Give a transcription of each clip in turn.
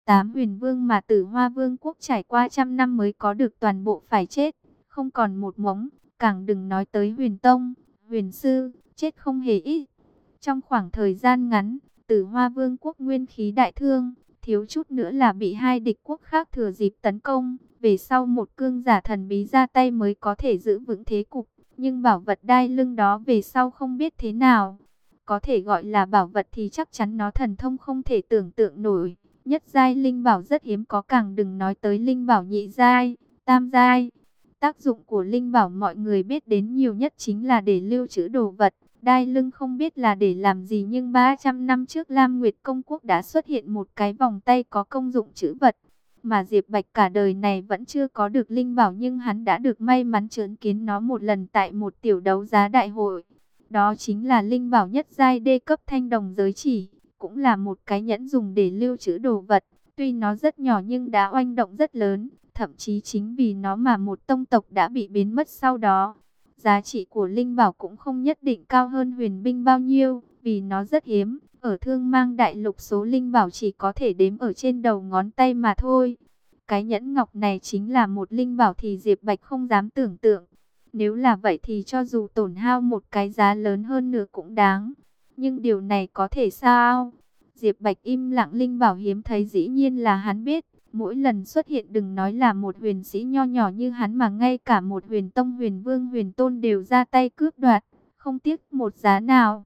Tám huyền vương mà Tử Hoa Vương quốc trải qua trăm năm mới có được toàn bộ phải chết, không còn một mống, càng đừng nói tới huyền tông, huyền sư, chết không hề ít. Trong khoảng thời gian ngắn, Tử Hoa Vương quốc nguyên khí đại thương, thiếu chút nữa là bị hai địch quốc khác thừa dịp tấn công. Về sau một cương giả thần bí ra tay mới có thể giữ vững thế cục, nhưng bảo vật đai lưng đó về sau không biết thế nào. Có thể gọi là bảo vật thì chắc chắn nó thần thông không thể tưởng tượng nổi. Nhất giai linh bảo rất hiếm có, càng đừng nói tới linh bảo nhị giai, tam giai. Tác dụng của linh bảo mọi người biết đến nhiều nhất chính là để lưu trữ đồ vật. Đai lưng không biết là để làm gì, nhưng 300 năm trước Lam Nguyệt Công Quốc đã xuất hiện một cái vòng tay có công dụng trữ vật. Mà Diệp Bạch cả đời này vẫn chưa có được linh bảo, nhưng hắn đã được may mắn chứng kiến nó một lần tại một tiểu đấu giá đại hội. Đó chính là linh bảo nhất giai đê cấp thanh đồng giới chỉ, cũng là một cái nhẫn dùng để lưu trữ đồ vật. Tuy nó rất nhỏ nhưng đã oanh động rất lớn, thậm chí chính vì nó mà một tông tộc đã bị biến mất sau đó. Giá trị của linh bảo cũng không nhất định cao hơn huyền binh bao nhiêu, vì nó rất hiếm. Ở Thương Mang Đại Lục số linh bảo chỉ có thể đếm ở trên đầu ngón tay mà thôi. Cái nhẫn ngọc này chính là một linh bảo thì Diệp Bạch không dám tưởng tượng. Nếu là vậy thì cho dù tổn hao một cái giá lớn hơn nữa cũng đáng. Nhưng điều này có thể sao? Diệp Bạch im lặng, linh bảo hiếm thấy dĩ nhiên là hắn biết. Mỗi lần xuất hiện đừng nói là một huyền sĩ nho nhỏ như hắn, mà ngay cả một huyền tông, huyền vương, huyền tôn đều ra tay cướp đoạt, không tiếc một giá nào.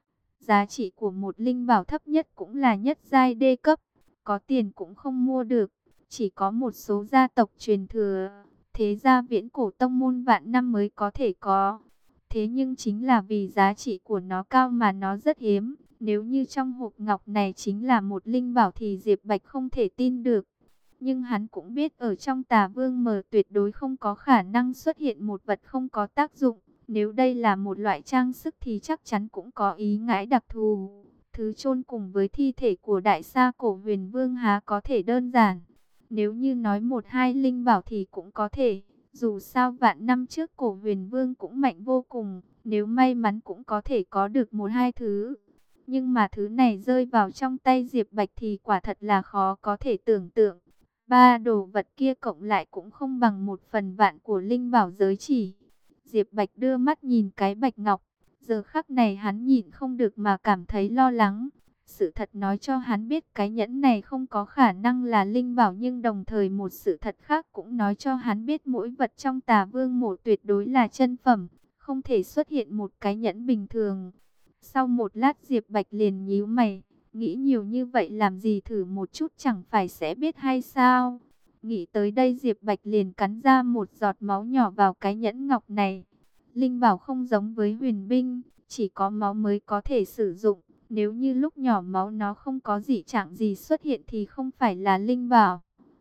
Giá trị của một linh bảo thấp nhất cũng là nhất giai đê cấp, có tiền cũng không mua được, chỉ có một số gia tộc truyền thừa, thế gia viễn cổ tông môn vạn năm mới có thể có. Thế nhưng chính là vì giá trị của nó cao mà nó rất hiếm. Nếu như trong hộp ngọc này chính là một linh bảo thì Diệp Bạch không thể tin được. Nhưng hắn cũng biết ở trong Tà Vương Mờ tuyệt đối không có khả năng xuất hiện một vật không có tác dụng. Nếu đây là một loại trang sức thì chắc chắn cũng có ý ngãi đặc thù. Thứ chôn cùng với thi thể của đại sa cổ huyền vương há có thể đơn giản. Nếu như nói một hai linh bảo thì cũng có thể. Dù sao vạn năm trước cổ huyền vương cũng mạnh vô cùng. Nếu may mắn cũng có thể có được một hai thứ. Nhưng mà thứ này rơi vào trong tay Diệp Bạch thì quả thật là khó có thể tưởng tượng. Ba đồ vật kia cộng lại cũng không bằng 1/1000 của linh bảo giới chỉ. Diệp Bạch đưa mắt nhìn cái bạch ngọc. Giờ khắc này hắn nhịn không được mà cảm thấy lo lắng. Sự thật nói cho hắn biết cái nhẫn này không có khả năng là linh bảo, nhưng đồng thời một sự thật khác cũng nói cho hắn biết mỗi vật trong Tà Vương mộ tuyệt đối là chân phẩm, không thể xuất hiện một cái nhẫn bình thường. Sau một lát Diệp Bạch liền nhíu mày, nghĩ nhiều như vậy làm gì, thử một chút chẳng phải sẽ biết hay sao? Nghĩ tới đây Diệp Bạch liền cắn ra một giọt máu nhỏ vào cái nhẫn ngọc này. Linh bảo không giống với huyền binh, chỉ có máu mới có thể sử dụng. Nếu như lúc nhỏ máu nó không có dị trạng gì xuất hiện thì không phải là linh bảo.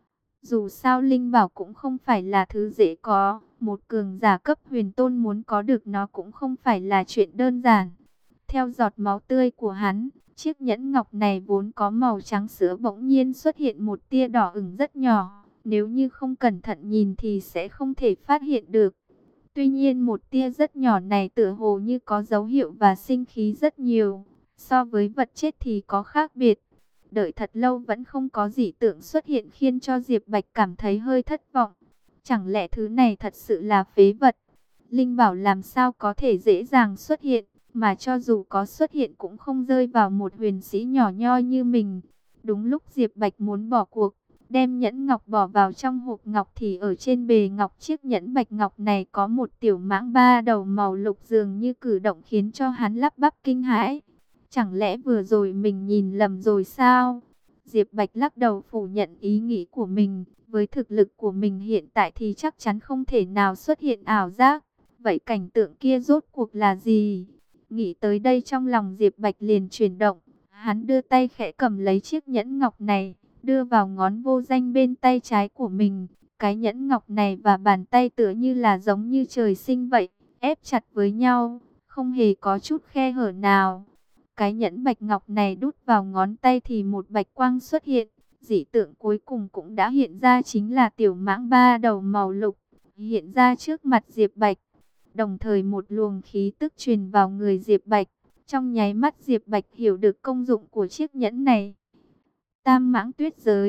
Dù sao linh bảo cũng không phải là thứ dễ có. Một cường giả cấp huyền tôn muốn có được nó cũng không phải là chuyện đơn giản. Theo giọt máu tươi của hắn, chiếc nhẫn ngọc này vốn có màu trắng sữa bỗng nhiên xuất hiện một tia đỏ ửng rất nhỏ. Nếu như không cẩn thận nhìn thì sẽ không thể phát hiện được. Tuy nhiên một tia rất nhỏ này tựa hồ như có dấu hiệu và sinh khí rất nhiều. So với vật chết thì có khác biệt. Đợi thật lâu vẫn không có dị tượng xuất hiện khiến cho Diệp Bạch cảm thấy hơi thất vọng. Chẳng lẽ thứ này thật sự là phế vật? Linh bảo làm sao có thể dễ dàng xuất hiện, mà cho dù có xuất hiện cũng không rơi vào một huyền sĩ nhỏ nhoi như mình. Đúng lúc Diệp Bạch muốn bỏ cuộc, đem nhẫn ngọc bỏ vào trong hộp ngọc thì ở trên bề ngọc chiếc nhẫn bạch ngọc này có một tiểu mãng ba đầu màu lục, dường như cử động khiến cho hắn lắp bắp kinh hãi. Chẳng lẽ vừa rồi mình nhìn lầm rồi sao? Diệp Bạch lắc đầu phủ nhận ý nghĩ của mình. Với thực lực của mình hiện tại thì chắc chắn không thể nào xuất hiện ảo giác. Vậy cảnh tượng kia rốt cuộc là gì? Nghĩ tới đây trong lòng Diệp Bạch liền chuyển động. Hắn đưa tay khẽ cầm lấy chiếc nhẫn ngọc này, đưa vào ngón vô danh bên tay trái của mình. Cái nhẫn ngọc này và bàn tay tựa như là giống như trời sinh vậy, ép chặt với nhau, không hề có chút khe hở nào. Cái nhẫn bạch ngọc này đút vào ngón tay thì một bạch quang xuất hiện. Dị tượng cuối cùng cũng đã hiện ra, chính là tiểu mãng ba đầu màu lục hiện ra trước mặt Diệp Bạch. Đồng thời một luồng khí tức truyền vào người Diệp Bạch. Trong nháy mắt Diệp Bạch hiểu được công dụng của chiếc nhẫn này. Tam mãng tuyết giới.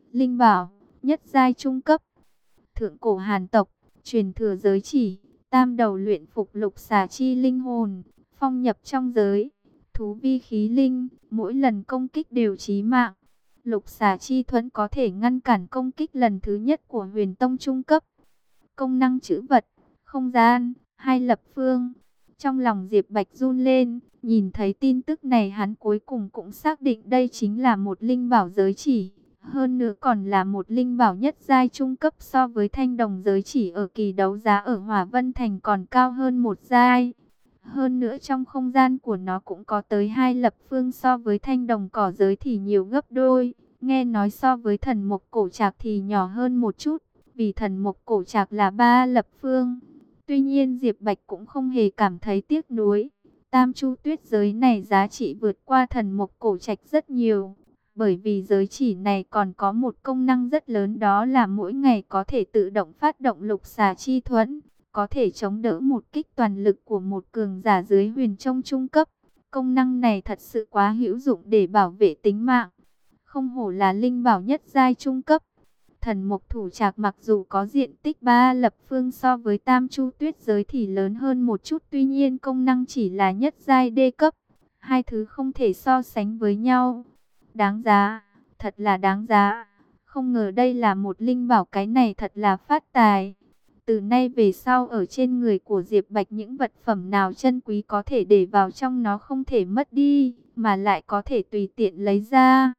Linh bảo, nhất giai trung cấp. Thượng cổ Hàn tộc, truyền thừa giới chỉ, tam đầu luyện phục lục xà chi linh hồn, phong nhập trong giới. Thú vi khí linh, mỗi lần công kích đều chí mạng. Lục xà chi thuẫn có thể ngăn cản công kích lần thứ nhất của huyền tông trung cấp. Công năng trữ vật, không gian, hai lập phương. Trong lòng Diệp Bạch run lên, nhìn thấy tin tức này hắn cuối cùng cũng xác định đây chính là một linh bảo giới chỉ. Hơn nữa còn là một linh bảo nhất giai trung cấp, so với thanh đồng giới chỉ ở kỳ đấu giá ở Hỏa Vân Thành còn cao hơn một giai. Hơn nữa trong không gian của nó cũng có tới hai lập phương, so với thanh đồng cỏ giới thì nhiều gấp đôi. Nghe nói so với thần mộc cổ trạc thì nhỏ hơn một chút, vì thần mộc cổ trạc là ba lập phương. Tuy nhiên Diệp Bạch cũng không hề cảm thấy tiếc nuối. Tam chu tuyết giới này giá trị vượt qua thần mộc cổ trạch rất nhiều. Bởi vì giới chỉ này còn có một công năng rất lớn, đó là mỗi ngày có thể tự động phát động lục xà chi thuẫn, có thể chống đỡ một kích toàn lực của một cường giả dưới huyền tông trung cấp. Công năng này thật sự quá hữu dụng để bảo vệ tính mạng. Không hổ là linh bảo nhất giai trung cấp. Thần mộc thủ trạc mặc dù có diện tích 3 lập phương so với tam chu tuyết giới thì lớn hơn một chút, tuy nhiên công năng chỉ là nhất giai đê cấp. Hai thứ không thể so sánh với nhau. Đáng giá, thật là đáng giá. Không ngờ đây là một linh bảo, cái này thật là phát tài. Từ nay về sau ở trên người của Diệp Bạch những vật phẩm nào chân quý có thể để vào trong nó không thể mất đi, mà lại có thể tùy tiện lấy ra.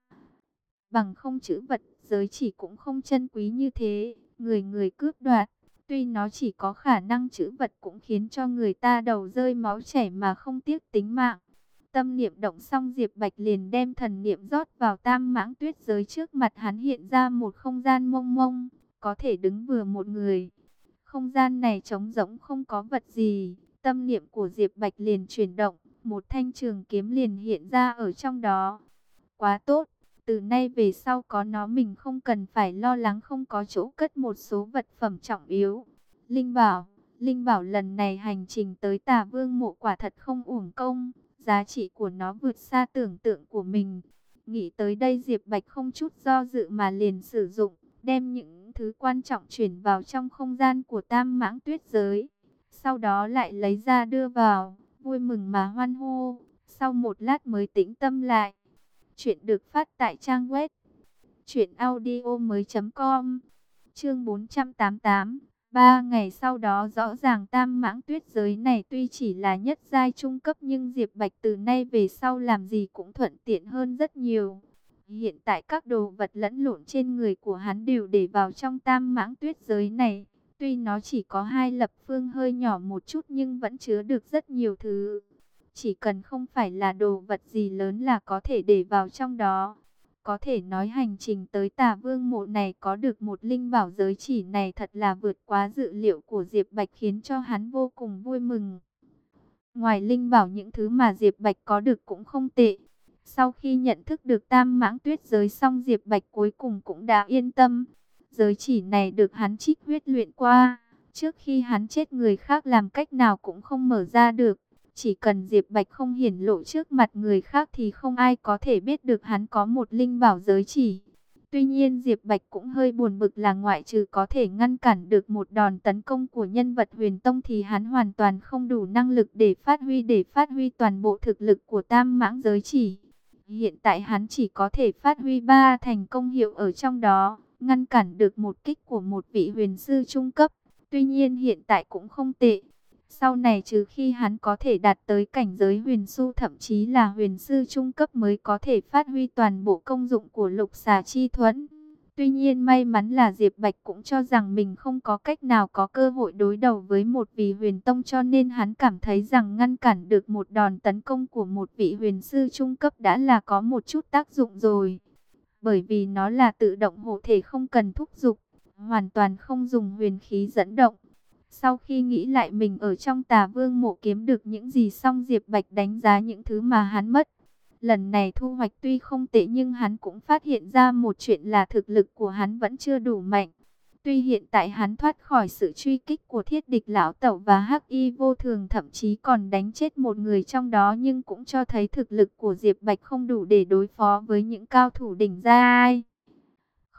Bằng không trữ vật giới chỉ cũng không chân quý như thế, người người cướp đoạt. Tuy nó chỉ có khả năng trữ vật cũng khiến cho người ta đầu rơi máu chảy mà không tiếc tính mạng. Tâm niệm động xong, Diệp Bạch liền đem thần niệm rót vào tam mãng tuyết giới, trước mặt hắn hiện ra một không gian mông mông, có thể đứng vừa một người. Không gian này trống rỗng không có vật gì, tâm niệm của Diệp Bạch liền chuyển động, một thanh trường kiếm liền hiện ra ở trong đó. Quá tốt, từ nay về sau có nó mình không cần phải lo lắng không có chỗ cất một số vật phẩm trọng yếu. Linh bảo lần này hành trình tới Tà Vương mộ quả thật không uổng công, giá trị của nó vượt xa tưởng tượng của mình. Nghĩ tới đây Diệp Bạch không chút do dự mà liền sử dụng, đem những thứ quan trọng chuyển vào trong không gian của tam mãng tuyết giới. Sau đó lại lấy ra đưa vào, vui mừng mà hoan hô, sau một lát mới tĩnh tâm lại. Chuyện được phát tại trang web truyệnaudiomoi.com. Chương 488. 3 ngày sau đó, rõ ràng tam mãng tuyết giới này tuy chỉ là nhất giai trung cấp nhưng Diệp Bạch từ nay về sau làm gì cũng thuận tiện hơn rất nhiều. Hiện tại các đồ vật lẫn lộn trên người của hắn đều để vào trong tam mãng tuyết giới này. Tuy nó chỉ có hai lập phương hơi nhỏ một chút nhưng vẫn chứa được rất nhiều thứ. Chỉ cần không phải là đồ vật gì lớn là có thể để vào trong đó. Có thể nói hành trình tới Tà Vương mộ này có được một linh bảo giới chỉ này thật là vượt quá dự liệu của Diệp Bạch, khiến cho hắn vô cùng vui mừng. Ngoài linh bảo, những thứ mà Diệp Bạch có được cũng không tệ. Sau khi nhận thức được tam mãng tuyết giới xong, Diệp Bạch cuối cùng cũng đã yên tâm. Giới chỉ này được hắn trích huyết luyện qua. Trước khi hắn chết người khác làm cách nào cũng không mở ra được. Chỉ cần Diệp Bạch không hiển lộ trước mặt người khác thì không ai có thể biết được hắn có một linh bảo giới chỉ. Tuy nhiên Diệp Bạch cũng hơi buồn bực là ngoại trừ có thể ngăn cản được một đòn tấn công của nhân vật huyền tông thì hắn hoàn toàn không đủ năng lực để phát huy toàn bộ thực lực của tam mãng giới chỉ. Hiện tại hắn chỉ có thể phát huy 3 thành công hiệu ở trong đó, ngăn cản được một kích của một vị huyền sư trung cấp. Tuy nhiên hiện tại cũng không tệ. Sau này trừ khi hắn có thể đạt tới cảnh giới huyền sư thậm chí là huyền sư trung cấp mới có thể phát huy toàn bộ công dụng của lục xà chi thuẫn. Tuy nhiên may mắn là Diệp Bạch cũng cho rằng mình không có cách nào có cơ hội đối đầu với một vị huyền tông, cho nên hắn cảm thấy rằng ngăn cản được một đòn tấn công của một vị huyền sư trung cấp đã là có một chút tác dụng rồi. Bởi vì nó là tự động hộ thể không cần thúc giục, hoàn toàn không dùng huyền khí dẫn động. Sau khi nghĩ lại mình ở trong Tà Vương mộ kiếm được những gì xong, Diệp Bạch đánh giá những thứ mà hắn mất. Lần này thu hoạch tuy không tệ nhưng hắn cũng phát hiện ra một chuyện là thực lực của hắn vẫn chưa đủ mạnh. Tuy hiện tại hắn thoát khỏi sự truy kích của Thiết Địch lão tẩu và Hắc Y vô thường, thậm chí còn đánh chết một người trong đó, nhưng cũng cho thấy thực lực của Diệp Bạch không đủ để đối phó với những cao thủ đỉnh giai.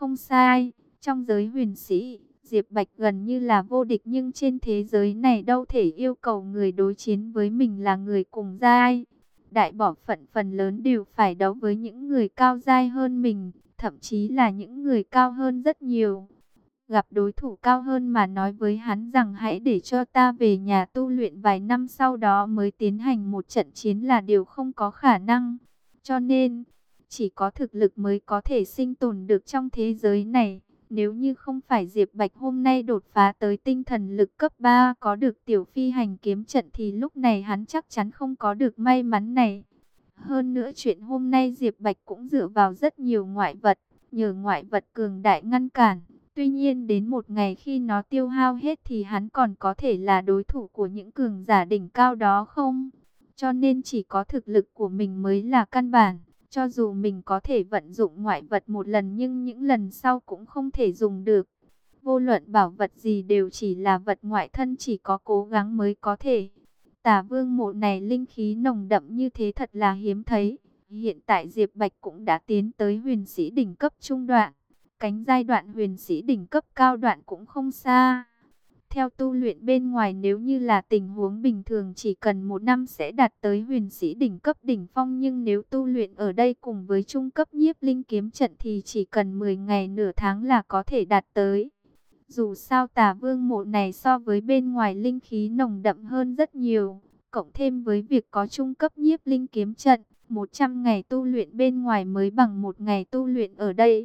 Không sai, trong giới huyền sĩ, Diệp Bạch gần như là vô địch, nhưng trên thế giới này đâu thể yêu cầu người đối chiến với mình là người cùng giai. Đại bộ phận phần lớn đều phải đấu với những người cao giai hơn mình, thậm chí là những người cao hơn rất nhiều. Gặp đối thủ cao hơn mà nói với hắn rằng hãy để cho ta về nhà tu luyện vài năm sau đó mới tiến hành một trận chiến là điều không có khả năng. Cho nên, chỉ có thực lực mới có thể sinh tồn được trong thế giới này. Nếu như không phải Diệp Bạch hôm nay đột phá tới tinh thần lực cấp 3 có được tiểu phi hành kiếm trận thì lúc này hắn chắc chắn không có được may mắn này. Hơn nữa chuyện hôm nay Diệp Bạch cũng dựa vào rất nhiều ngoại vật, nhờ ngoại vật cường đại ngăn cản. Tuy nhiên đến một ngày khi nó tiêu hao hết thì hắn còn có thể là đối thủ của những cường giả đỉnh cao đó không? Cho nên chỉ có thực lực của mình mới là căn bản. Cho dù mình có thể vận dụng ngoại vật một lần nhưng những lần sau cũng không thể dùng được. Vô luận bảo vật gì đều chỉ là vật ngoại thân, chỉ có cố gắng mới có thể. Tả Vương mộ này linh khí nồng đậm như thế thật là hiếm thấy. Hiện tại Diệp Bạch cũng đã tiến tới huyền sĩ đỉnh cấp trung đoạn. Cánh giai đoạn huyền sĩ đỉnh cấp cao đoạn cũng không xa. Theo tu luyện bên ngoài, nếu như là tình huống bình thường chỉ cần 1 năm sẽ đạt tới huyền sĩ đỉnh cấp đỉnh phong. Nhưng nếu tu luyện ở đây cùng với trung cấp nhiếp linh kiếm trận thì chỉ cần 10 ngày nửa tháng là có thể đạt tới. Dù sao Tả Vương mộ này so với bên ngoài linh khí nồng đậm hơn rất nhiều. Cộng thêm với việc có trung cấp nhiếp linh kiếm trận, 100 ngày tu luyện bên ngoài mới bằng 1 ngày tu luyện ở đây.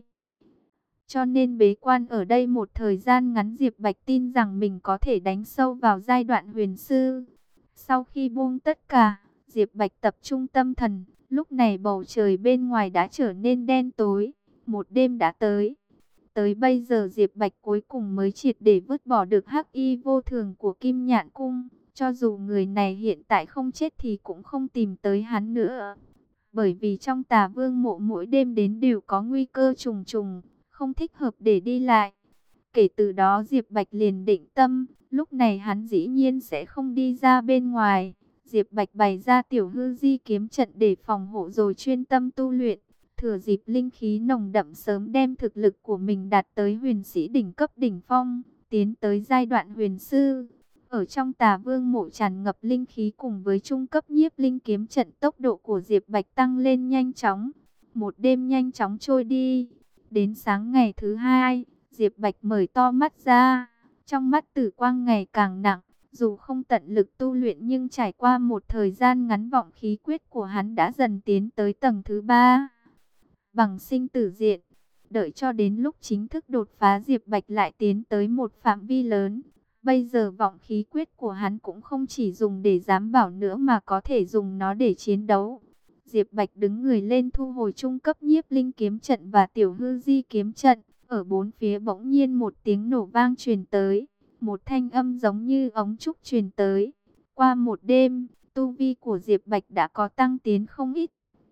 Cho nên bế quan ở đây một thời gian ngắn, Diệp Bạch tin rằng mình có thể đánh sâu vào giai đoạn huyền sư. Sau khi buông tất cả, Diệp Bạch tập trung tâm thần. Lúc này bầu trời bên ngoài đã trở nên đen tối. Một đêm đã tới. Tới bây giờ Diệp Bạch cuối cùng mới triệt để vứt bỏ được hắc y vô thường của Kim Nhạn Cung. Cho dù người này hiện tại không chết thì cũng không tìm tới hắn nữa. Bởi vì trong Tà Vương mộ mỗi đêm đến đều có nguy cơ trùng trùng, không thích hợp để đi lại. Kể từ đó Diệp Bạch liền định tâm, lúc này hắn dĩ nhiên sẽ không đi ra bên ngoài. Diệp Bạch bày ra tiểu hư di kiếm trận để phòng hộ rồi chuyên tâm tu luyện. Thừa dịp linh khí nồng đậm sớm đem thực lực của mình đạt tới huyền sĩ đỉnh cấp đỉnh phong, tiến tới giai đoạn huyền sư. Ở trong Tà Vương mộ tràn ngập linh khí cùng với trung cấp nhiếp linh kiếm trận, tốc độ của Diệp Bạch tăng lên nhanh chóng. Một đêm nhanh chóng trôi đi. Đến sáng ngày thứ hai, Diệp Bạch mở to mắt ra. Trong mắt tử quang ngày càng nặng. Dù không tận lực tu luyện nhưng trải qua một thời gian ngắn, vọng khí quyết của hắn đã dần tiến tới tầng thứ 3. Bằng sinh tử diện. Đợi cho đến lúc chính thức đột phá, Diệp Bạch lại tiến tới một phạm vi lớn. Bây giờ vọng khí quyết của hắn cũng không chỉ dùng để giám bảo nữa mà có thể dùng nó để chiến đấu. Diệp Bạch đứng người lên thu hồi trung cấp nhiếp linh kiếm trận và tiểu hư di kiếm trận. Ở bốn phía bỗng nhiên một tiếng nổ vang truyền tới. Một thanh âm giống như ống trúc truyền tới. Qua một đêm, tu vi của Diệp Bạch đã có tăng tiến không ít.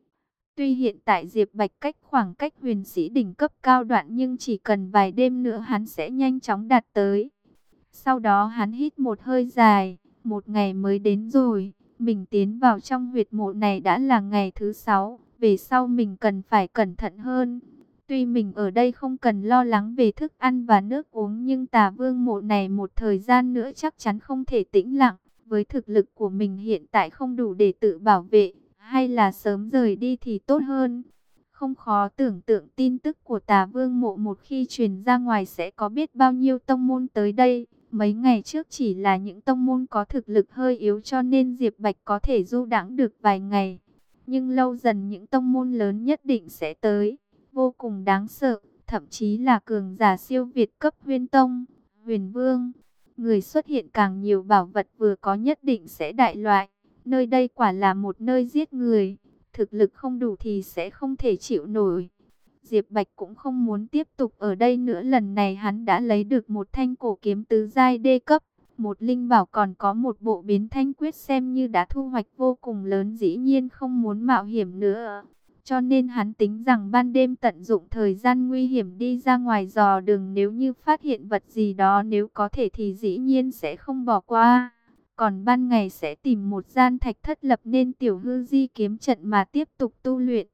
Tuy hiện tại Diệp Bạch cách khoảng cách huyền sĩ đỉnh cấp cao đoạn, nhưng chỉ cần vài đêm nữa hắn sẽ nhanh chóng đạt tới. Sau đó hắn hít một hơi dài, một ngày mới đến rồi, mình tiến vào trong huyệt mộ này đã là ngày thứ 6, về sau mình cần phải cẩn thận hơn. Tuy mình ở đây không cần lo lắng về thức ăn và nước uống, nhưng Tà Vương mộ này một thời gian nữa chắc chắn không thể tĩnh lặng. Với thực lực của mình hiện tại không đủ để tự bảo vệ, hay là sớm rời đi thì tốt hơn. Không khó tưởng tượng tin tức của Tà Vương mộ một khi truyền ra ngoài sẽ có biết bao nhiêu tông môn tới đây. Mấy ngày trước chỉ là những tông môn có thực lực hơi yếu cho nên Diệp Bạch có thể du đãng được vài ngày. Nhưng lâu dần những tông môn lớn nhất định sẽ tới, vô cùng đáng sợ, thậm chí là cường giả siêu việt cấp Huyên Tông, Huyền Vương. Người xuất hiện càng nhiều, bảo vật vừa có nhất định sẽ đại loại. Nơi đây quả là một nơi giết người, thực lực không đủ thì sẽ không thể chịu nổi. Diệp Bạch cũng không muốn tiếp tục ở đây nữa. Lần này hắn đã lấy được một thanh cổ kiếm tứ giai đê cấp, một linh bảo, còn có một bộ biến thanh quyết, xem như đã thu hoạch vô cùng lớn. Dĩ nhiên không muốn mạo hiểm nữa, cho nên hắn tính rằng ban đêm tận dụng thời gian nguy hiểm đi ra ngoài dò đường. Nếu như phát hiện vật gì đó, nếu có thể thì dĩ nhiên sẽ không bỏ qua. Còn ban ngày sẽ tìm một gian thạch thất lập nên tiểu hư di kiếm trận mà tiếp tục tu luyện.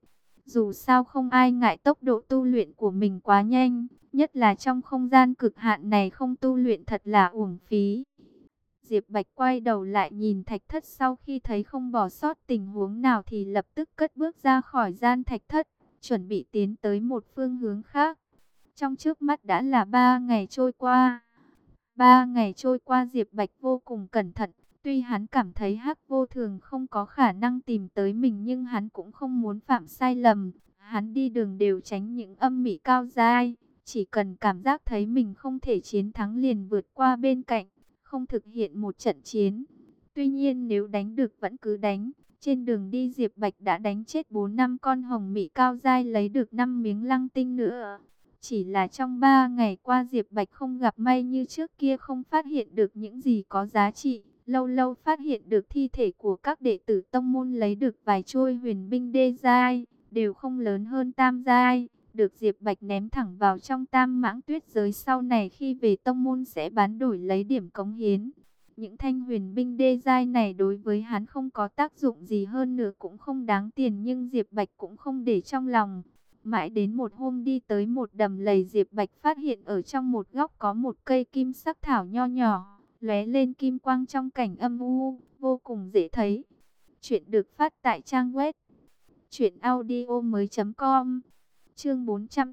Dù sao không ai ngại tốc độ tu luyện của mình quá nhanh, nhất là trong không gian cực hạn này không tu luyện thật là uổng phí. Diệp Bạch quay đầu lại nhìn thạch thất, sau khi thấy không bỏ sót tình huống nào thì lập tức cất bước ra khỏi gian thạch thất, chuẩn bị tiến tới một phương hướng khác. Trong trước mắt đã là 3 ngày trôi qua. 3 ngày trôi qua Diệp Bạch vô cùng cẩn thận. Tuy hắn cảm thấy Hắc Vô Thường không có khả năng tìm tới mình, nhưng hắn cũng không muốn phạm sai lầm. Hắn đi đường đều tránh những âm mị cao dai. Chỉ cần cảm giác thấy mình không thể chiến thắng liền vượt qua bên cạnh, không thực hiện một trận chiến. Tuy nhiên nếu đánh được vẫn cứ đánh. Trên đường đi Diệp Bạch đã đánh chết 4 năm con hồng mị cao dai, lấy được 5 miếng lăng tinh nữa. Chỉ là trong 3 ngày qua Diệp Bạch không gặp may như trước kia, không phát hiện được những gì có giá trị. Lâu lâu phát hiện được thi thể của các đệ tử tông môn, lấy được vài trôi huyền binh đê giai, đều không lớn hơn tam giai, được Diệp Bạch ném thẳng vào trong Tam Mãng Tuyết giới, sau này khi về tông môn sẽ bán đổi lấy điểm cống hiến. Những thanh huyền binh đê giai này đối với hắn không có tác dụng gì, hơn nữa cũng không đáng tiền, nhưng Diệp Bạch cũng không để trong lòng. Mãi đến một hôm đi tới một đầm lầy, Diệp Bạch phát hiện ở trong một góc có một cây kim sắc thảo nho nhỏ, lóe lên kim quang trong cảnh âm u, vô cùng dễ thấy. Chuyện được phát tại trang web truyệnaudiomoi.com. Chương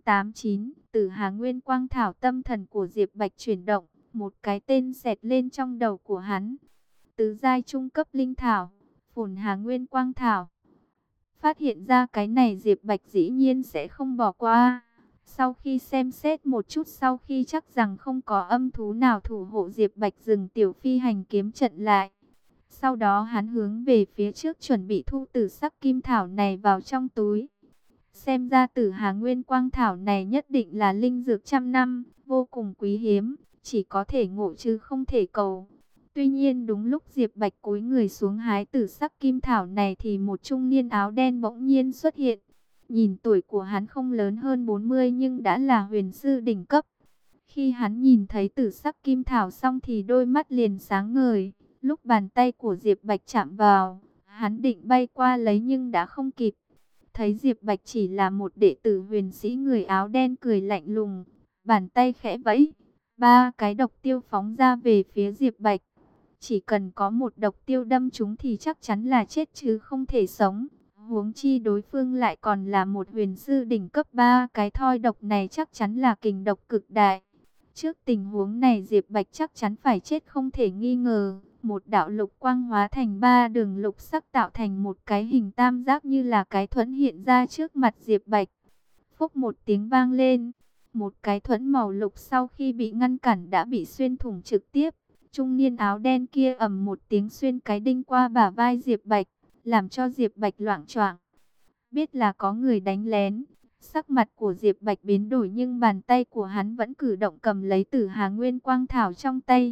489, Tử Hà Nguyên Quang Thảo. Tâm thần của Diệp Bạch chuyển động, một cái tên xẹt lên trong đầu của hắn. Tứ giai trung cấp linh thảo, Phồn Hà Nguyên Quang Thảo. Phát hiện ra cái này Diệp Bạch dĩ nhiên sẽ không bỏ qua. Sau khi xem xét một chút, sau khi chắc rằng không có âm thú nào thủ hộ, Diệp Bạch dừng tiểu phi hành kiếm trận lại. Sau đó hắn hướng về phía trước chuẩn bị thu tử sắc kim thảo này vào trong túi. Xem ra Tử Hà Nguyên Quang Thảo này nhất định là linh dược trăm năm, vô cùng quý hiếm, chỉ có thể ngộ chứ không thể cầu. Tuy nhiên đúng lúc Diệp Bạch cúi người xuống hái tử sắc kim thảo này thì một trung niên áo đen bỗng nhiên xuất hiện. Nhìn tuổi của hắn không lớn hơn 40 nhưng đã là huyền sư đỉnh cấp. Khi hắn nhìn thấy tử sắc kim thảo xong thì đôi mắt liền sáng ngời. Lúc bàn tay của Diệp Bạch chạm vào, hắn định bay qua lấy nhưng đã không kịp. Thấy Diệp Bạch chỉ là một đệ tử huyền sĩ, người áo đen cười lạnh lùng, bàn tay khẽ vẫy, 3 cái độc tiêu phóng ra về phía Diệp Bạch. Chỉ cần có một độc tiêu đâm trúng thì chắc chắn là chết chứ không thể sống. Huống chi đối phương lại còn là một huyền sư đỉnh cấp, 3 cái thoi độc này chắc chắn là kình độc cực đại. Trước tình huống này Diệp Bạch chắc chắn phải chết không thể nghi ngờ. Một đạo lục quang hóa thành 3 đường lục sắc tạo thành một cái hình tam giác như là cái thuẫn hiện ra trước mặt Diệp Bạch. Phốc một tiếng vang lên, một cái thuẫn màu lục sau khi bị ngăn cản đã bị xuyên thủng trực tiếp. Trung niên áo đen kia ầm một tiếng xuyên cái đinh qua bả vai Diệp Bạch, làm cho Diệp Bạch loạng choạng. Biết là có người đánh lén, sắc mặt của Diệp Bạch biến đổi nhưng bàn tay của hắn vẫn cử động cầm lấy Tử Hà Nguyên Quang Thảo trong tay.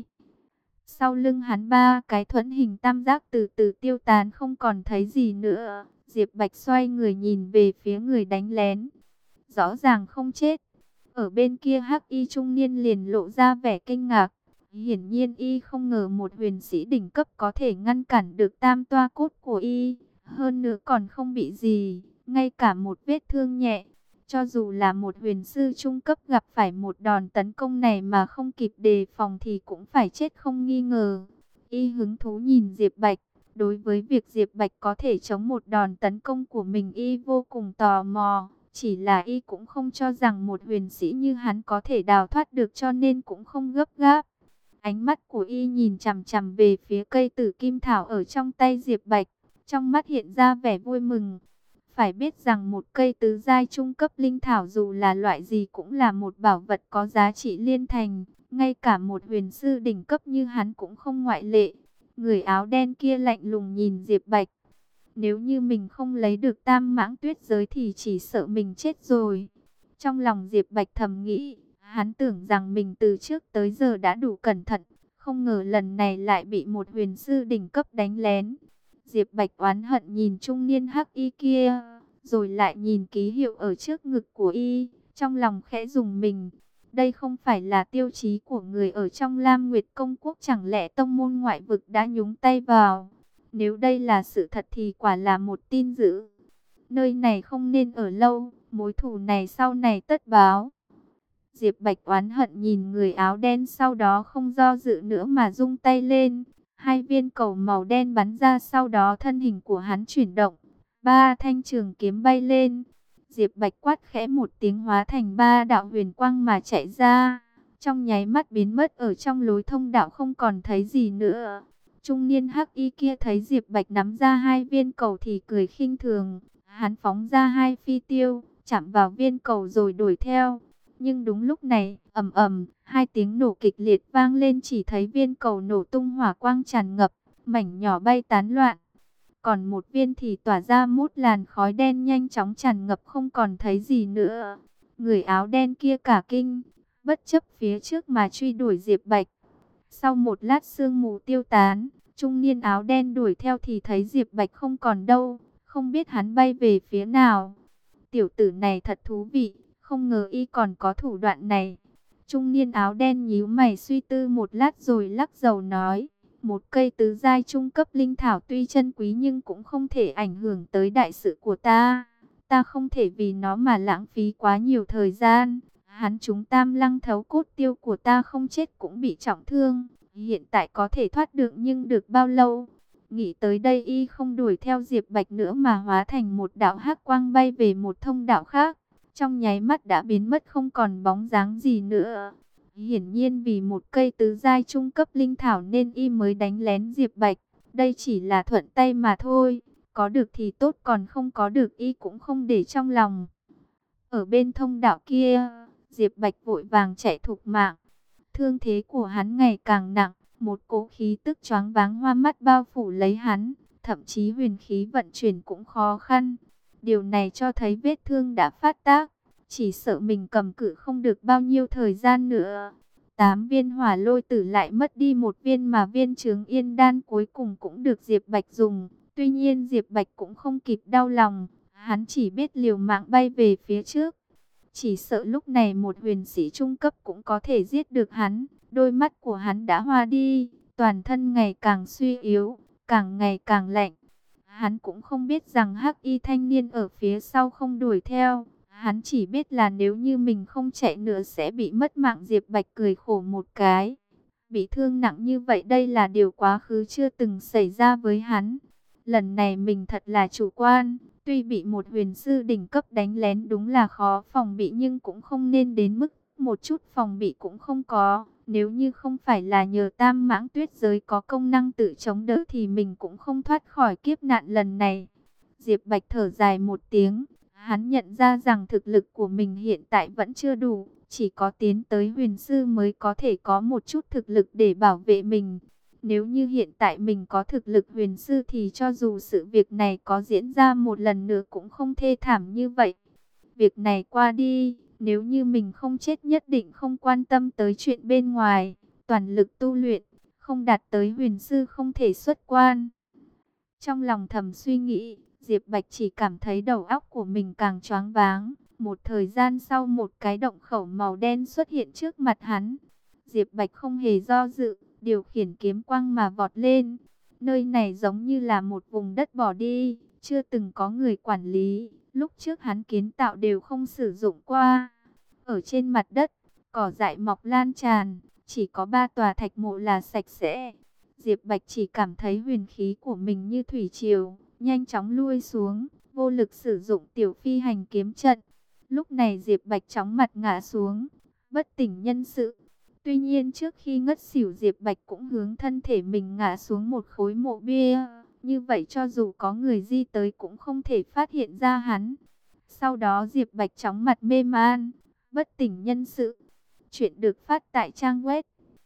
Sau lưng hắn 3 cái thuẫn hình tam giác từ từ tiêu tán không còn thấy gì nữa. Diệp Bạch xoay người nhìn về phía người đánh lén. Rõ ràng không chết. Ở bên kia Hắc Y trung niên liền lộ ra vẻ kinh ngạc. Hiển nhiên y không ngờ một huyền sĩ đỉnh cấp có thể ngăn cản được tam toa cốt của y. Hơn nữa còn không bị gì, ngay cả một vết thương nhẹ. Cho dù là một huyền sư trung cấp gặp phải một đòn tấn công này mà không kịp đề phòng thì cũng phải chết không nghi ngờ. Y hứng thú nhìn Diệp Bạch. Đối với việc Diệp Bạch có thể chống một đòn tấn công của mình y vô cùng tò mò. Chỉ là y cũng không cho rằng một huyền sĩ như hắn có thể đào thoát được, cho nên cũng không gấp gáp. Ánh mắt của y nhìn chằm chằm về phía cây tử kim thảo ở trong tay Diệp Bạch. Trong mắt hiện ra vẻ vui mừng. Phải biết rằng một cây tứ giai trung cấp linh thảo dù là loại gì cũng là một bảo vật có giá trị liên thành. Ngay cả một huyền sư đỉnh cấp như hắn cũng không ngoại lệ. Người áo đen kia lạnh lùng nhìn Diệp Bạch. Nếu như mình không lấy được Tam Mãng Tuyết giới thì chỉ sợ mình chết rồi. Trong lòng Diệp Bạch thầm nghĩ, hắn tưởng rằng mình từ trước tới giờ đã đủ cẩn thận. Không ngờ lần này lại bị một huyền sư đỉnh cấp đánh lén. Diệp Bạch oán hận nhìn trung niên Hắc Y kia, rồi lại nhìn ký hiệu ở trước ngực của y, trong lòng khẽ rùng mình. Đây không phải là tiêu chí của người ở trong Lam Nguyệt Công Quốc, chẳng lẽ tông môn ngoại vực đã nhúng tay vào? Nếu đây là sự thật thì quả là một tin dữ. nơi này không nên ở lâu, mối thù này sau này tất báo. Diệp Bạch oán hận nhìn người áo đen, sau đó không do dự nữa mà rung tay lên. Hai viên cầu màu đen bắn ra, sau đó thân hình của hắn chuyển động. Ba thanh trường kiếm bay lên. Diệp Bạch quát khẽ một tiếng, hóa thành ba đạo huyền quang mà chạy ra. Trong nháy mắt biến mất ở trong lối thông đạo, không còn thấy gì nữa. Trung niên hắc y kia thấy Diệp Bạch nắm ra hai viên cầu thì cười khinh thường. Hắn phóng ra hai phi tiêu, chạm vào viên cầu rồi đuổi theo. Nhưng đúng lúc này, ầm ầm, hai tiếng nổ kịch liệt vang lên, chỉ thấy viên cầu nổ tung, hỏa quang tràn ngập, mảnh nhỏ bay tán loạn. Còn một viên thì tỏa ra một làn khói đen nhanh chóng tràn ngập, không còn thấy gì nữa. Người áo đen kia cả kinh, bất chấp phía trước mà truy đuổi Diệp Bạch. Sau một lát sương mù tiêu tán, trung niên áo đen đuổi theo thì thấy Diệp Bạch không còn đâu, không biết hắn bay về phía nào. Tiểu tử này thật thú vị, không ngờ y còn có thủ đoạn này. Trung niên áo đen nhíu mày suy tư một lát rồi lắc đầu nói, một cây tứ giai trung cấp linh thảo tuy chân quý nhưng cũng không thể ảnh hưởng tới đại sự của ta. Ta không thể vì nó mà lãng phí quá nhiều thời gian. Hắn trúng tam lăng thấu cốt tiêu của ta, không chết cũng bị trọng thương. Hiện tại có thể thoát được nhưng được bao lâu? Nghĩ tới đây y không đuổi theo Diệp Bạch nữa mà hóa thành một đạo hắc quang bay về một thông đạo khác. Trong nháy mắt đã biến mất không còn bóng dáng gì nữa. Hiển nhiên vì một cây tứ giai trung cấp linh thảo nên y mới đánh lén Diệp Bạch. Đây chỉ là thuận tay mà thôi. Có được thì tốt, còn không có được y cũng không để trong lòng. Ở bên thông đạo kia, Diệp Bạch vội vàng chạy thục mạng. Thương thế của hắn ngày càng nặng, một cỗ khí tức choáng váng hoa mắt bao phủ lấy hắn, thậm chí huyền khí vận chuyển cũng khó khăn. Điều này cho thấy vết thương đã phát tác, chỉ sợ mình cầm cự không được bao nhiêu thời gian nữa. 8 viên hỏa lôi tử lại mất đi một viên, mà viên chướng yên đan cuối cùng cũng được Diệp Bạch dùng. Tuy nhiên Diệp Bạch cũng không kịp đau lòng, hắn chỉ biết liều mạng bay về phía trước. Chỉ sợ lúc này một huyền sĩ trung cấp cũng có thể giết được hắn. Đôi mắt của hắn đã hoa đi, toàn thân ngày càng suy yếu, càng ngày càng lạnh. Hắn cũng không biết rằng hắc y thanh niên ở phía sau không đuổi theo. Hắn chỉ biết là nếu như mình không chạy nữa sẽ bị mất mạng. Diệp Bạch cười khổ một cái. Bị thương nặng như vậy đây là điều quá khứ chưa từng xảy ra với hắn. Lần này mình thật là chủ quan. Tuy bị một huyền sư đỉnh cấp đánh lén đúng là khó phòng bị, nhưng cũng không nên đến mức một chút phòng bị cũng không có. Nếu như không phải là nhờ tam mãng tuyết giới có công năng tự chống đỡ thì mình cũng không thoát khỏi kiếp nạn lần này. Diệp Bạch thở dài một tiếng. Hắn nhận ra rằng thực lực của mình hiện tại vẫn chưa đủ. Chỉ có tiến tới huyền sư mới có thể có một chút thực lực để bảo vệ mình. Nếu như hiện tại mình có thực lực huyền sư thì cho dù sự việc này có diễn ra một lần nữa cũng không thê thảm như vậy. Việc này qua đi, nếu như mình không chết nhất định không quan tâm tới chuyện bên ngoài, toàn lực tu luyện, không đạt tới huyền sư không thể xuất quan. Trong lòng thầm suy nghĩ, Diệp Bạch chỉ cảm thấy đầu óc của mình càng choáng váng. Một thời gian sau, một cái động khẩu màu đen xuất hiện trước mặt hắn. Diệp Bạch không hề do dự, điều khiển kiếm quang mà vọt lên. Nơi này giống như là một vùng đất bỏ đi, chưa từng có người quản lý. Lúc trước hắn kiến tạo đều không sử dụng qua. Ở trên mặt đất, cỏ dại mọc lan tràn, chỉ có 3 tòa thạch mộ là sạch sẽ. Diệp Bạch chỉ cảm thấy huyền khí của mình như thủy triều, nhanh chóng lui xuống, vô lực sử dụng tiểu phi hành kiếm trận. Lúc này Diệp Bạch chóng mặt ngã xuống, bất tỉnh nhân sự. Tuy nhiên trước khi ngất xỉu, Diệp Bạch cũng hướng thân thể mình ngã xuống một khối mộ bia. Như vậy cho dù có người di tới cũng không thể phát hiện ra hắn. Sau đó Diệp Bạch chóng mặt mê man, bất tỉnh nhân sự. Chuyện được phát tại trang web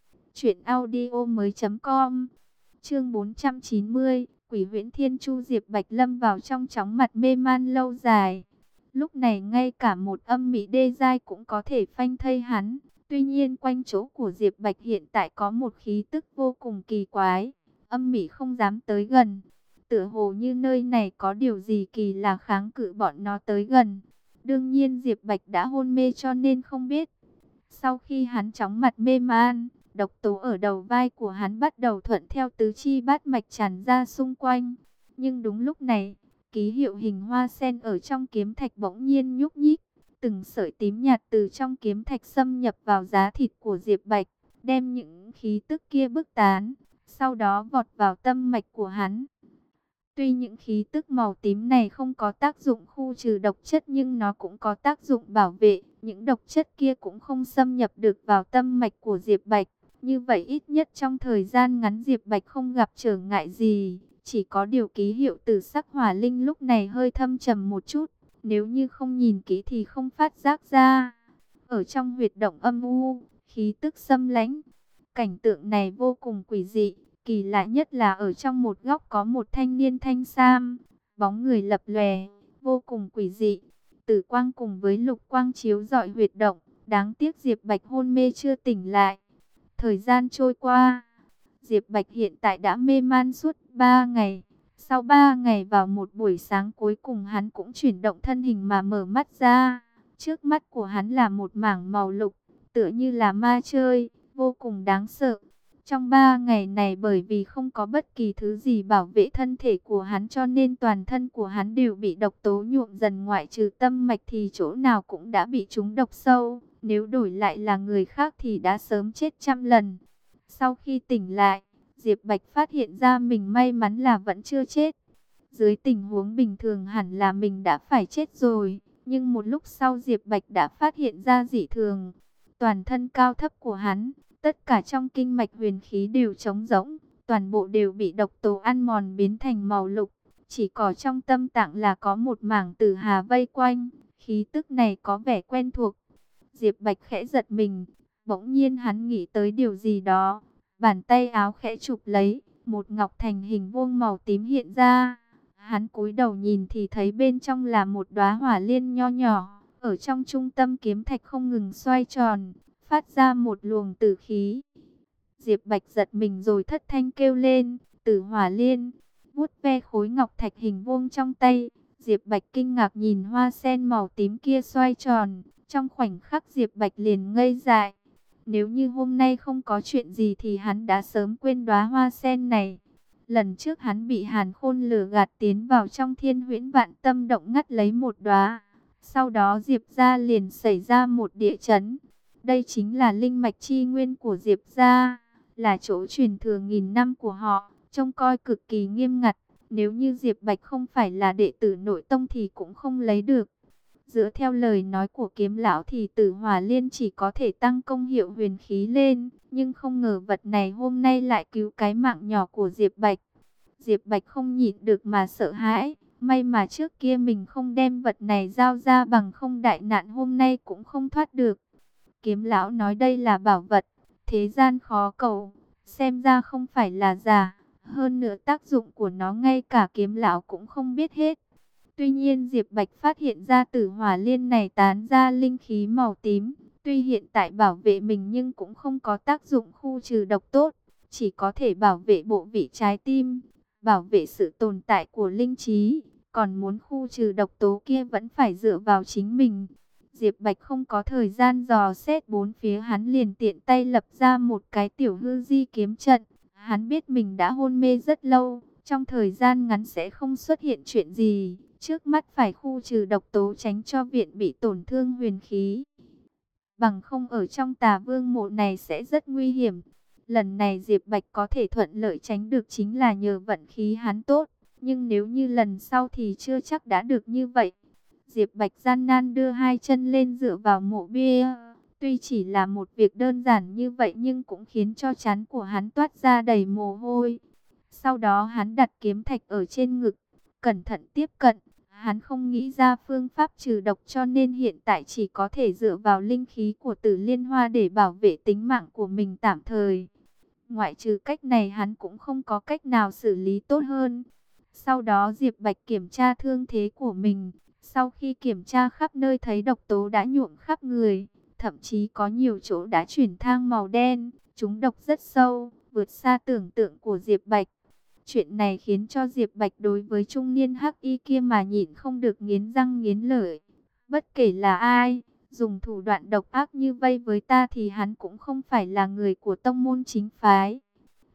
truyệnaudiomoi.com. Chương 490, Quỷ Huyễn Thiên Chu. Diệp Bạch lâm vào trong chóng mặt mê man lâu dài. Lúc này ngay cả một âm mỹ đê giai cũng có thể phanh thây hắn. Tuy nhiên quanh chỗ của Diệp Bạch hiện tại có một khí tức vô cùng kỳ quái. Âm mỹ không dám tới gần. Tựa hồ như nơi này có điều gì kỳ lạ kháng cự bọn nó tới gần. Đương nhiên Diệp Bạch đã hôn mê cho nên không biết. Sau khi hắn chóng mặt mê man, độc tố ở đầu vai của hắn bắt đầu thuận theo tứ chi bát mạch tràn ra xung quanh. Nhưng đúng lúc này, Ký hiệu hình hoa sen ở trong kiếm thạch bỗng nhiên nhúc nhích, từng sợi tím nhạt từ trong kiếm thạch xâm nhập vào giá thịt của Diệp Bạch, đem những khí tức kia bức tán, sau đó vọt vào tâm mạch của hắn. Tuy những khí tức màu tím này không có tác dụng khu trừ độc chất nhưng nó cũng có tác dụng bảo vệ, những độc chất kia cũng không xâm nhập được vào tâm mạch của Diệp Bạch. Như vậy ít nhất trong thời gian ngắn Diệp Bạch không gặp trở ngại gì, chỉ có điều ký hiệu tử sắc hỏa linh lúc này hơi thâm trầm một chút, nếu như không nhìn kỹ thì không phát giác ra. Ở trong huyệt động âm u, khí tức xâm lãnh, cảnh tượng này vô cùng quỷ dị. Kỳ lạ nhất là ở trong một góc có một thanh niên thanh sam, bóng người lập lòe, vô cùng quỷ dị. Tử quang cùng với lục quang chiếu rọi huyệt động, đáng tiếc Diệp Bạch hôn mê chưa tỉnh lại. Thời gian trôi qua, Diệp Bạch hiện tại đã mê man suốt 3 ngày. Sau 3 ngày vào một buổi sáng cuối cùng hắn cũng chuyển động thân hình mà mở mắt ra. Trước mắt của hắn là một mảng màu lục, tựa như là ma chơi, vô cùng đáng sợ. Trong 3 ngày này bởi vì không có bất kỳ thứ gì bảo vệ thân thể của hắn cho nên toàn thân của hắn đều bị độc tố nhuộm dần, ngoại trừ tâm mạch thì chỗ nào cũng đã bị trúng độc sâu. Nếu đổi lại là người khác thì đã sớm chết trăm lần. Sau khi tỉnh lại, Diệp Bạch phát hiện ra mình may mắn là vẫn chưa chết. Dưới tình huống bình thường hẳn là mình đã phải chết rồi. Nhưng một lúc sau Diệp Bạch đã phát hiện ra dị thường. Toàn thân cao thấp của hắn, tất cả trong kinh mạch huyền khí đều trống rỗng, toàn bộ đều bị độc tố ăn mòn biến thành màu lục. Chỉ có trong tâm tạng là có một mảng tử hà vây quanh, khí tức này có vẻ quen thuộc. Diệp Bạch khẽ giật mình, bỗng nhiên hắn nghĩ tới điều gì đó. Bàn tay áo khẽ chụp lấy, một ngọc thành hình vuông màu tím hiện ra. Hắn cúi đầu nhìn thì thấy bên trong là một đóa hỏa liên nho nhỏ. Ở trong trung tâm kiếm thạch không ngừng xoay tròn, phát ra một luồng tử khí. Diệp Bạch giật mình rồi thất thanh kêu lên, Tử Hỏa Liên. Vuốt ve khối ngọc thạch hình vuông trong tay, Diệp Bạch kinh ngạc nhìn hoa sen màu tím kia xoay tròn. Trong khoảnh khắc Diệp Bạch liền ngây dại. Nếu như hôm nay không có chuyện gì thì hắn đã sớm quên đóa hoa sen này. Lần trước hắn bị Hàn Khôn lừa gạt tiến vào trong Thiên Huyễn Vạn Tâm động ngắt lấy một đóa. Sau đó Diệp gia liền xảy ra một địa chấn. Đây chính là linh mạch chi nguyên của Diệp gia, là chỗ truyền thừa nghìn năm của họ, trông coi cực kỳ nghiêm ngặt. Nếu như Diệp Bạch không phải là đệ tử nội tông thì cũng không lấy được. Dựa theo lời nói của kiếm lão thì Tử Hỏa Liên chỉ có thể tăng công hiệu huyền khí lên, nhưng không ngờ vật này hôm nay lại cứu cái mạng nhỏ của Diệp Bạch. Diệp Bạch không nhịn được mà sợ hãi, may mà trước kia mình không đem vật này giao ra, bằng không đại nạn hôm nay cũng không thoát được. Kiếm lão nói đây là bảo vật, thế gian khó cầu, xem ra không phải là giả, hơn nữa tác dụng của nó ngay cả kiếm lão cũng không biết hết. Tuy nhiên Diệp Bạch phát hiện ra Tử Hỏa Liên này tán ra linh khí màu tím, tuy hiện tại bảo vệ mình nhưng cũng không có tác dụng khu trừ độc tốt, chỉ có thể bảo vệ bộ vị trái tim, bảo vệ sự tồn tại của linh trí, còn muốn khu trừ độc tố kia vẫn phải dựa vào chính mình. Diệp Bạch không có thời gian dò xét bốn phía, hắn liền tiện tay lập ra một cái tiểu hư di kiếm trận. Hắn biết mình đã hôn mê rất lâu, trong thời gian ngắn sẽ không xuất hiện chuyện gì. Trước mắt phải khu trừ độc tố tránh cho viện bị tổn thương huyền khí. Bằng không ở trong Tà Vương mộ này sẽ rất nguy hiểm. Lần này Diệp Bạch có thể thuận lợi tránh được chính là nhờ vận khí hắn tốt. Nhưng nếu như lần sau thì chưa chắc đã được như vậy. Diệp Bạch gian nan đưa hai chân lên dựa vào mộ bia. Tuy chỉ là một việc đơn giản như vậy nhưng cũng khiến cho trán của hắn toát ra đầy mồ hôi. Sau đó hắn đặt kiếm thạch ở trên ngực, cẩn thận tiếp cận. Hắn không nghĩ ra phương pháp trừ độc cho nên hiện tại chỉ có thể dựa vào linh khí của Tử Liên Hoa để bảo vệ tính mạng của mình tạm thời. Ngoại trừ cách này hắn cũng không có cách nào xử lý tốt hơn. Sau đó Diệp Bạch kiểm tra thương thế của mình. Sau khi kiểm tra khắp nơi thấy độc tố đã nhuộm khắp người, thậm chí có nhiều chỗ đã chuyển thang màu đen, chúng độc rất sâu, vượt xa tưởng tượng của Diệp Bạch. Chuyện này khiến cho Diệp Bạch đối với trung niên hắc y kia mà nhịn không được nghiến răng nghiến lợi. Bất kể là ai, dùng thủ đoạn độc ác như vây với ta thì hắn cũng không phải là người của tông môn chính phái.